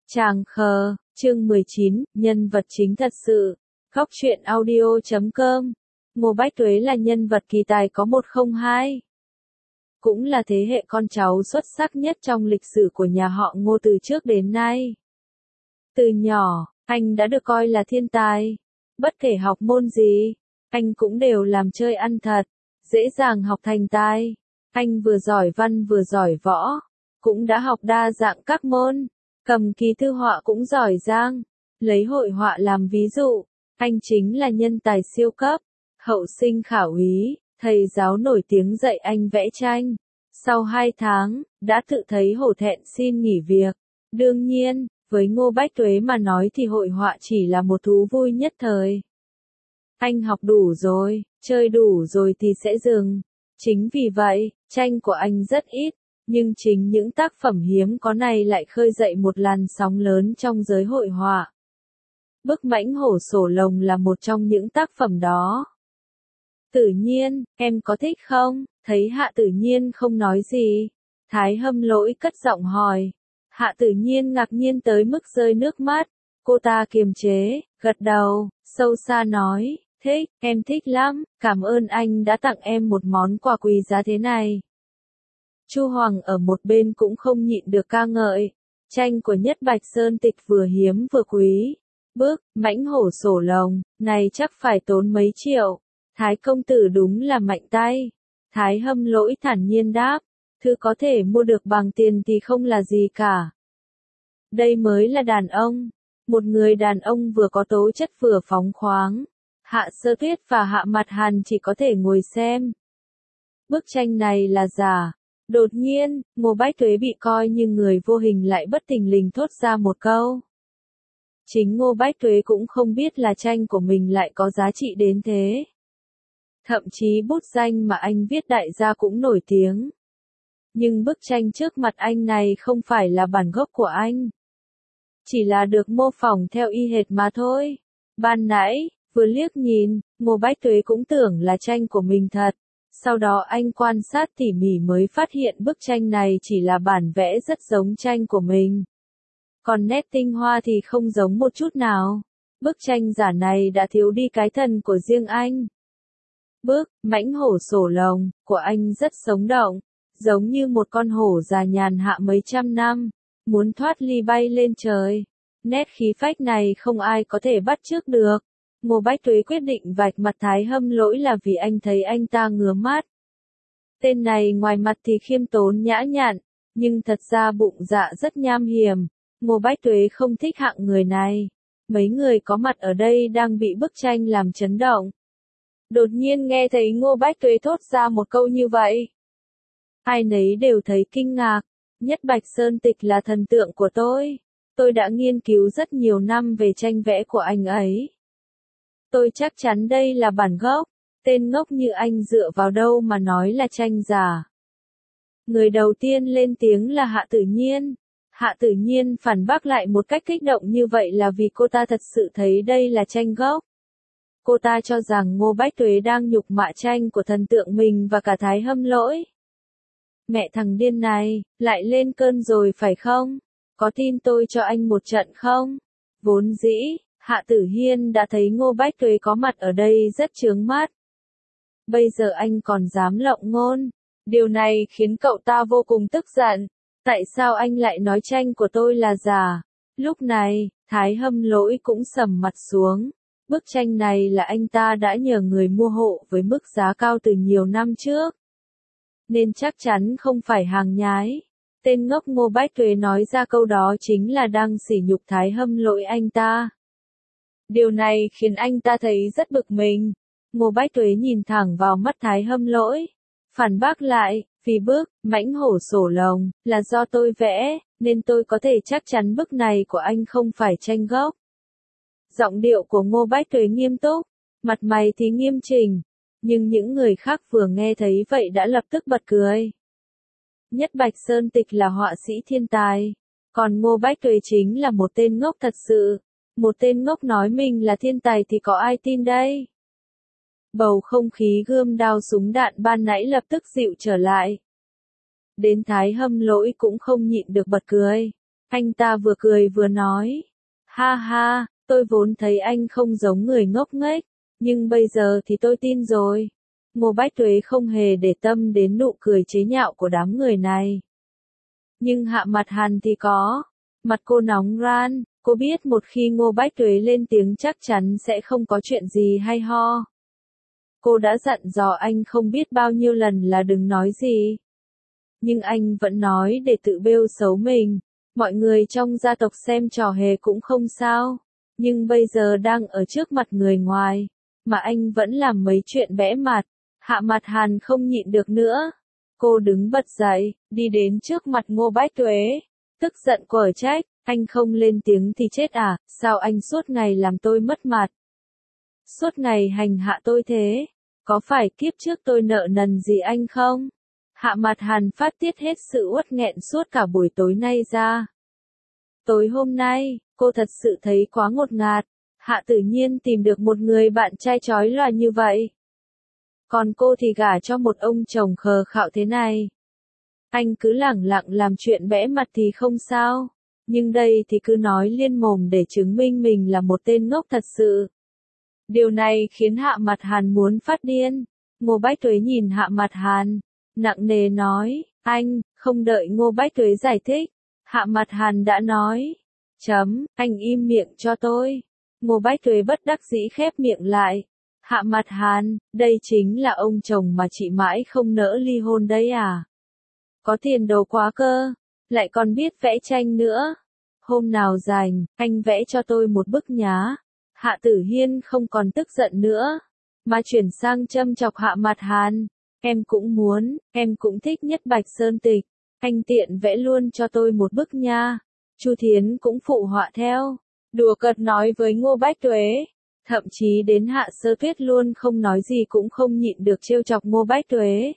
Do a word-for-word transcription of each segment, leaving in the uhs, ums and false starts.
Tràng khờ, chương mười chín, nhân vật chính thật sự. Góc truyện audio chấm com. Ngô Bách Tuế là nhân vật kỳ tài có một không hai. Cũng là thế hệ con cháu xuất sắc nhất trong lịch sử của nhà họ Ngô từ trước đến nay. Từ nhỏ, anh đã được coi là thiên tài. Bất kể học môn gì, anh cũng đều làm chơi ăn thật, dễ dàng học thành tài. Anh vừa giỏi văn vừa giỏi võ, cũng đã học đa dạng các môn. Cầm kỳ thư họa cũng giỏi giang. Lấy hội họa làm ví dụ, anh chính là nhân tài siêu cấp. Hậu sinh khảo úy, thầy giáo nổi tiếng dạy anh vẽ tranh. Sau hai tháng, đã tự thấy hổ thẹn xin nghỉ việc. Đương nhiên, với Ngô Bách Tuế mà nói thì hội họa chỉ là một thú vui nhất thời. Anh học đủ rồi, chơi đủ rồi thì sẽ dừng. Chính vì vậy, tranh của anh rất ít. Nhưng chính những tác phẩm hiếm có này lại khơi dậy một làn sóng lớn trong giới hội họa. Bức Mãnh Hổ Sổ Lồng là một trong những tác phẩm đó. Tử Nhiên, em có thích không? Thấy Hạ Tử Nhiên không nói gì, Thái Hâm Lỗi cất giọng hỏi. Hạ Tử Nhiên ngạc nhiên tới mức rơi nước mắt. Cô ta kiềm chế, gật đầu, sâu xa nói, thích, em thích lắm, cảm ơn anh đã tặng em một món quà quý giá thế này. Chu Hoàng ở một bên cũng không nhịn được ca ngợi. Tranh của Nhất Bạch Sơn Tịch vừa hiếm vừa quý. Bức Mãnh Hổ Sổ Lồng này chắc phải tốn mấy triệu. Thái công tử đúng là mạnh tay. Thái Hâm Lỗi thản nhiên đáp. Thứ có thể mua được bằng tiền thì không là gì cả. Đây mới là đàn ông. Một người đàn ông vừa có tố chất vừa phóng khoáng. Hạ Sơ Tuyết và Hạ Mặt Hàn chỉ có thể ngồi xem. Bức tranh này là giả. Đột nhiên, Ngô Bách Tuế bị coi như người vô hình lại bất thình lình thốt ra một câu. Chính Ngô Bách Tuế cũng không biết là tranh của mình lại có giá trị đến thế. Thậm chí bút danh mà anh viết đại gia cũng nổi tiếng. Nhưng bức tranh trước mặt anh này không phải là bản gốc của anh. Chỉ là được mô phỏng theo y hệt mà thôi. Ban nãy, vừa liếc nhìn, Ngô Bách Tuế cũng tưởng là tranh của mình thật. Sau đó anh quan sát tỉ mỉ mới phát hiện bức tranh này chỉ là bản vẽ rất giống tranh của mình. Còn nét tinh hoa thì không giống một chút nào. Bức tranh giả này đã thiếu đi cái thần của riêng anh. Bức Mãnh Hổ Sổ Lồng của anh rất sống động, giống như một con hổ già nhàn hạ mấy trăm năm, muốn thoát ly bay lên trời. Nét khí phách này không ai có thể bắt chước được. Ngô Bách Tuế quyết định vạch mặt Thái Hâm Lỗi là vì anh thấy anh ta ngứa mắt. Tên này ngoài mặt thì khiêm tốn nhã nhặn, nhưng thật ra bụng dạ rất nham hiểm. Ngô Bách Tuế không thích hạng người này. Mấy người có mặt ở đây đang bị bức tranh làm chấn động. Đột nhiên nghe thấy Ngô Bách Tuế thốt ra một câu như vậy. Ai nấy đều thấy kinh ngạc. Nhất Bạch Sơn Tịch là thần tượng của tôi. Tôi đã nghiên cứu rất nhiều năm về tranh vẽ của anh ấy. Tôi chắc chắn đây là bản gốc. Tên ngốc như anh dựa vào đâu mà nói là tranh giả. Người đầu tiên lên tiếng là Hạ Tử Nhiên. Hạ Tử Nhiên phản bác lại một cách kích động như vậy là vì cô ta thật sự thấy đây là tranh gốc. Cô ta cho rằng Ngô Bách Tuế đang nhục mạ tranh của thần tượng mình và cả Thái Hâm Lỗi. Mẹ thằng điên này, lại lên cơn rồi phải không? Có tin tôi cho anh một trận không? Vốn dĩ, Hạ Tử Hiên đã thấy Ngô Bách Tuế có mặt ở đây rất chướng mắt. Bây giờ anh còn dám lộng ngôn. Điều này khiến cậu ta vô cùng tức giận. Tại sao anh lại nói tranh của tôi là giả? Lúc này, Thái Hâm Lỗi cũng sầm mặt xuống. Bức tranh này là anh ta đã nhờ người mua hộ với mức giá cao từ nhiều năm trước. Nên chắc chắn không phải hàng nhái. Tên ngốc Ngô Bách Tuế nói ra câu đó chính là đang sỉ nhục Thái Hâm Lỗi anh ta. Điều này khiến anh ta thấy rất bực mình. Ngô Bách Tuế nhìn thẳng vào mắt Thái Hâm Lỗi. Phản bác lại, vì bức Mãnh Hổ Sổ Lồng là do tôi vẽ, nên tôi có thể chắc chắn bức này của anh không phải tranh gốc. Giọng điệu của Ngô Bách Tuế nghiêm túc, mặt mày thì nghiêm chỉnh. Nhưng những người khác vừa nghe thấy vậy đã lập tức bật cười. Nhất Bạch Sơn Tịch là họa sĩ thiên tài. Còn Ngô Bách Tuế chính là một tên ngốc thật sự. Một tên ngốc nói mình là thiên tài thì có ai tin đây? Bầu không khí gươm đao súng đạn ban nãy lập tức dịu trở lại. Đến Thái Hâm Lỗi cũng không nhịn được bật cười. Anh ta vừa cười vừa nói. Ha ha, tôi vốn thấy anh không giống người ngốc nghếch, nhưng bây giờ thì tôi tin rồi. Ngô Bách Tuế không hề để tâm đến nụ cười chế nhạo của đám người này. Nhưng Hạ Mặt Hàn thì có. Mặt cô nóng ran, cô biết một khi Ngô Bách Tuế lên tiếng chắc chắn sẽ không có chuyện gì hay ho. Cô đã dặn dò anh không biết bao nhiêu lần là đừng nói gì. Nhưng anh vẫn nói để tự bêu xấu mình. Mọi người trong gia tộc xem trò hề cũng không sao. Nhưng bây giờ đang ở trước mặt người ngoài. Mà anh vẫn làm mấy chuyện bẽ mặt. Hạ Mặt Hàn không nhịn được nữa. Cô đứng bật dậy, đi đến trước mặt Ngô Bách Tuế. Tức giận quở trách, anh không lên tiếng thì chết à, sao anh suốt ngày làm tôi mất mặt? Suốt ngày hành hạ tôi thế, có phải kiếp trước tôi nợ nần gì anh không? Hạ Mặt Hàn phát tiết hết sự uất nghẹn suốt cả buổi tối nay ra. Tối hôm nay, cô thật sự thấy quá ngột ngạt. Hạ Tử Nhiên tìm được một người bạn trai chói lòa như vậy. Còn cô thì gả cho một ông chồng khờ khạo thế này. Anh cứ lẳng lặng làm chuyện bẽ mặt thì không sao. Nhưng đây thì cứ nói liên mồm để chứng minh mình là một tên ngốc thật sự. Điều này khiến Hạ Mặt Hàn muốn phát điên. Ngô Bách Tuế nhìn Hạ Mặt Hàn, nặng nề nói, anh, không đợi Ngô Bách Tuế giải thích. Hạ Mặt Hàn đã nói, chấm, anh im miệng cho tôi. Ngô Bách Tuế bất đắc dĩ khép miệng lại. Hạ Mặt Hàn, đây chính là ông chồng mà chị mãi không nỡ ly hôn đấy à? Có tiền đồ quá cơ, lại còn biết vẽ tranh nữa. Hôm nào rảnh, anh vẽ cho tôi một bức nhá. Hạ Tử Hiên không còn tức giận nữa, mà chuyển sang châm chọc Hạ Mặt Hàn. Em cũng muốn, em cũng thích Nhất Bạch Sơn Tịch. Anh tiện vẽ luôn cho tôi một bức nha. Chu Thiến cũng phụ họa theo, đùa cợt nói với Ngô Bách Tuế. Thậm chí đến Hạ Sơ Tuyết luôn không nói gì cũng không nhịn được trêu chọc Ngô Bách Tuế.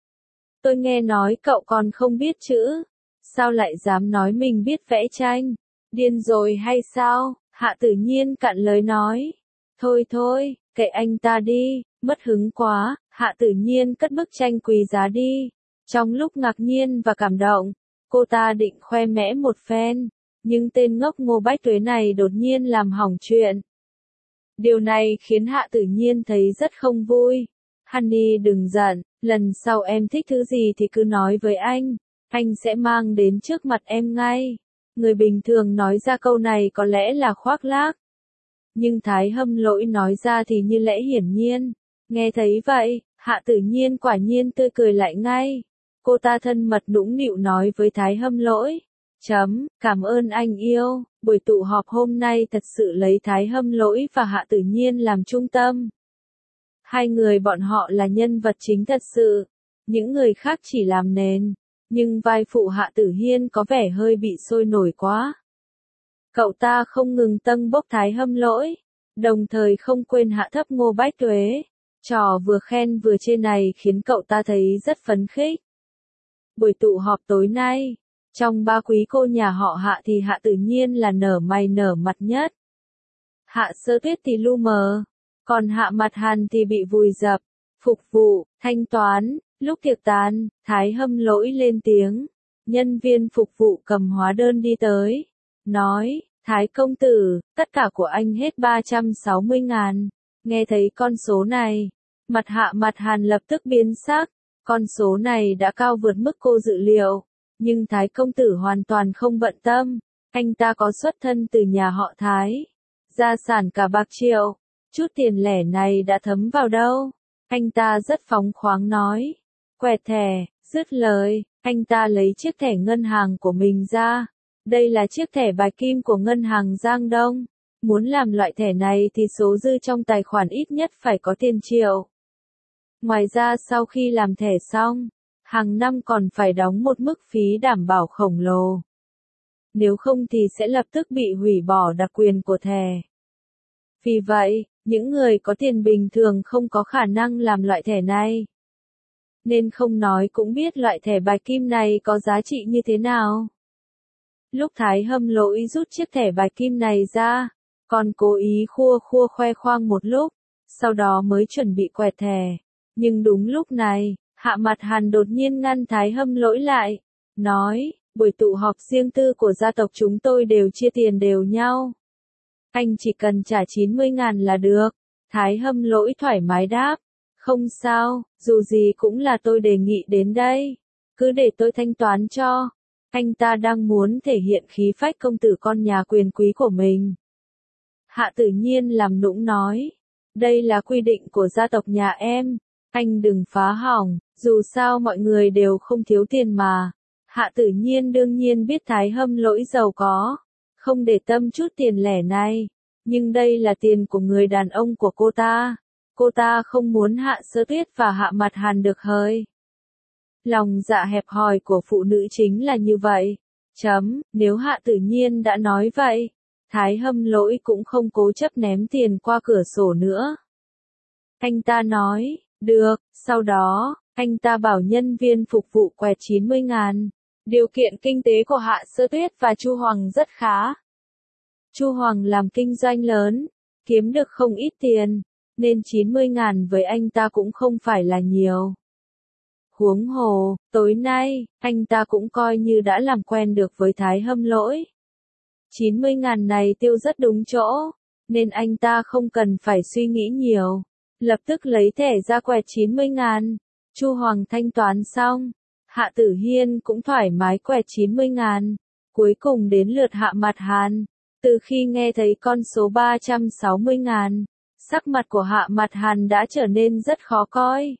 Tôi nghe nói cậu còn không biết chữ. Sao lại dám nói mình biết vẽ tranh? Điên rồi hay sao? Hạ Tử Nhiên cạn lời nói. Thôi thôi, kệ anh ta đi, mất hứng quá. Hạ Tử Nhiên cất bức tranh quý giá đi. Trong lúc ngạc nhiên và cảm động, cô ta định khoe mẽ một phen. Nhưng tên ngốc Ngô Bách Tuế này đột nhiên làm hỏng chuyện. Điều này khiến Hạ Tử Nhiên thấy rất không vui. Honey đừng giận, lần sau em thích thứ gì thì cứ nói với anh. Anh sẽ mang đến trước mặt em ngay. Người bình thường nói ra câu này có lẽ là khoác lác. Nhưng Thái Hâm Lỗi nói ra thì như lẽ hiển nhiên. Nghe thấy vậy, Hạ Tử Nhiên quả nhiên tươi cười lại ngay. Cô ta thân mật nũng nịu nói với Thái Hâm Lỗi. Chấm, cảm ơn anh yêu. Buổi tụ họp hôm nay thật sự lấy Thái Hâm Lỗi và Hạ Tử Nhiên làm trung tâm. Hai người bọn họ là nhân vật chính thật sự. Những người khác chỉ làm nền. Nhưng vai phụ Hạ Tử Hiên có vẻ hơi bị sôi nổi quá. Cậu ta không ngừng tâng bốc Thái Hâm Lỗi, đồng thời không quên hạ thấp Ngô Bách Tuế. Trò vừa khen vừa chê này khiến cậu ta thấy rất phấn khích. Buổi tụ họp tối nay, trong ba quý cô nhà họ Hạ thì Hạ Tử Nhiên là nở mày nở mặt nhất. Hạ Sơ Tuyết thì lu mờ, còn Hạ Mặt Hàn thì bị vùi dập, phục vụ, thanh toán. Lúc tiệc tàn, Thái Hâm Lỗi lên tiếng. Nhân viên phục vụ cầm hóa đơn đi tới. Nói, Thái công tử, tất cả của anh hết ba trăm sáu mươi ngàn. Nghe thấy con số này, mặt Hạ Mặt Hàn lập tức biến sắc. Con số này đã cao vượt mức cô dự liệu. Nhưng Thái công tử hoàn toàn không bận tâm. Anh ta có xuất thân từ nhà họ Thái. Gia sản cả bạc triệu. Chút tiền lẻ này đã thấm vào đâu? Anh ta rất phóng khoáng nói. Quẹt thẻ, dứt lời, anh ta lấy chiếc thẻ ngân hàng của mình ra. Đây là chiếc thẻ bạch kim của ngân hàng Giang Đông. Muốn làm loại thẻ này thì số dư trong tài khoản ít nhất phải có tiền triệu. Ngoài ra sau khi làm thẻ xong, hàng năm còn phải đóng một mức phí đảm bảo khổng lồ. Nếu không thì sẽ lập tức bị hủy bỏ đặc quyền của thẻ. Vì vậy, những người có tiền bình thường không có khả năng làm loại thẻ này. Nên không nói cũng biết loại thẻ bạch kim này có giá trị như thế nào. Lúc Thái Hâm Lỗi rút chiếc thẻ bạch kim này ra, còn cố ý khua khua khoe khoang một lúc, sau đó mới chuẩn bị quẹt thẻ. Nhưng đúng lúc này, Hạ Mặt Hàn đột nhiên ngăn Thái Hâm Lỗi lại, nói, buổi tụ họp riêng tư của gia tộc chúng tôi đều chia tiền đều nhau. Anh chỉ cần trả chín mươi ngàn là được. Thái Hâm Lỗi thoải mái đáp. Không sao, dù gì cũng là tôi đề nghị đến đây. Cứ để tôi thanh toán cho. Anh ta đang muốn thể hiện khí phách công tử con nhà quyền quý của mình. Hạ Tử Nhiên làm nũng nói. Đây là quy định của gia tộc nhà em. Anh đừng phá hỏng, dù sao mọi người đều không thiếu tiền mà. Hạ Tử Nhiên đương nhiên biết Thái Hâm Lỗi giàu có. Không để tâm chút tiền lẻ này. Nhưng đây là tiền của người đàn ông của cô ta. Cô ta không muốn Hạ Sơ Tuyết và Hạ Mặt Hàn được hời. Lòng dạ hẹp hòi của phụ nữ chính là như vậy. Chấm, nếu Hạ Tử Nhiên đã nói vậy, Thái Hâm Lỗi cũng không cố chấp ném tiền qua cửa sổ nữa. Anh ta nói, được, sau đó, anh ta bảo nhân viên phục vụ quẹt chín mươi ngàn. Điều kiện kinh tế của Hạ Sơ Tuyết và Chu Hoàng rất khá. Chu Hoàng làm kinh doanh lớn, kiếm được không ít tiền, nên chín mươi ngàn với anh ta cũng không phải là nhiều. Huống hồ, tối nay, anh ta cũng coi như đã làm quen được với Thái Hâm Lỗi. chín mươi ngàn này tiêu rất đúng chỗ, nên anh ta không cần phải suy nghĩ nhiều. Lập tức lấy thẻ ra quẹt chín mươi ngàn. Chu Hoàng thanh toán xong. Hạ Tử Hiên cũng thoải mái quẹt chín mươi ngàn. Cuối cùng đến lượt Hạ Mặt Hàn. Từ khi nghe thấy con số ba trăm sáu mươi ngàn, sắc mặt của Hạ Mặt Hàn đã trở nên rất khó coi.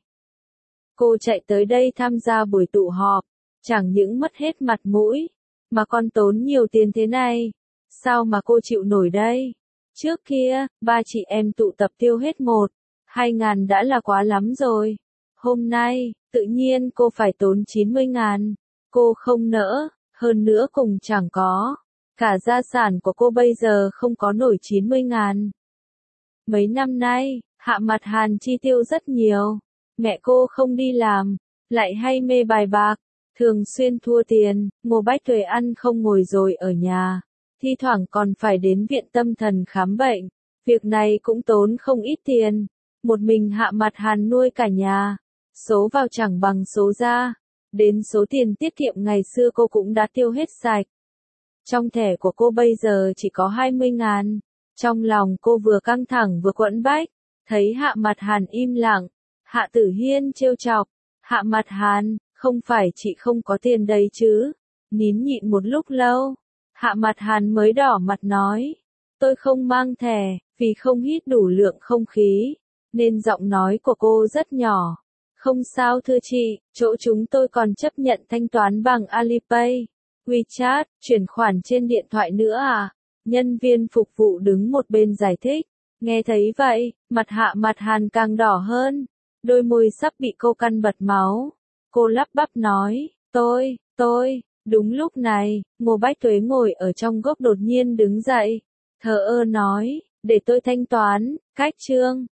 Cô chạy tới đây tham gia buổi tụ họp, chẳng những mất hết mặt mũi, mà còn tốn nhiều tiền thế này. Sao mà cô chịu nổi đây? Trước kia, ba chị em tụ tập tiêu hết một, hai ngàn đã là quá lắm rồi. Hôm nay, tự nhiên cô phải tốn chín mươi ngàn. Cô không nỡ, hơn nữa cùng chẳng có. Cả gia sản của cô bây giờ không có nổi chín mươi ngàn. Mấy năm nay, Hạ Mặt Hàn chi tiêu rất nhiều. Mẹ cô không đi làm, lại hay mê bài bạc, thường xuyên thua tiền, Ngô Bách Tuệ ăn không ngồi rồi ở nhà. Thi thoảng còn phải đến viện tâm thần khám bệnh. Việc này cũng tốn không ít tiền. Một mình Hạ Mặt Hàn nuôi cả nhà. Số vào chẳng bằng số ra. Đến số tiền tiết kiệm ngày xưa cô cũng đã tiêu hết sạch. Trong thẻ của cô bây giờ chỉ có hai mươi ngàn. Trong lòng cô vừa căng thẳng vừa quẫn bách. Thấy Hạ Mặt Hàn im lặng. Hạ Tử Hiên trêu chọc. Hạ Mặt Hàn, không phải chị không có tiền đây chứ. Nín nhịn một lúc lâu. Hạ Mặt Hàn mới đỏ mặt nói. Tôi không mang thẻ, vì không hít đủ lượng không khí. Nên giọng nói của cô rất nhỏ. Không sao thưa chị, chỗ chúng tôi còn chấp nhận thanh toán bằng Alipay, WeChat, chuyển khoản trên điện thoại nữa à? Nhân viên phục vụ đứng một bên giải thích. Nghe thấy vậy, mặt Hạ Mặt Hàn càng đỏ hơn. Đôi môi sắp bị cô căn bật máu. Cô lắp bắp nói, tôi, tôi. Đúng lúc này, Ngô Bách Tuế ngồi ở trong góc đột nhiên đứng dậy. Thờ ơ nói, để tôi thanh toán, cách trương.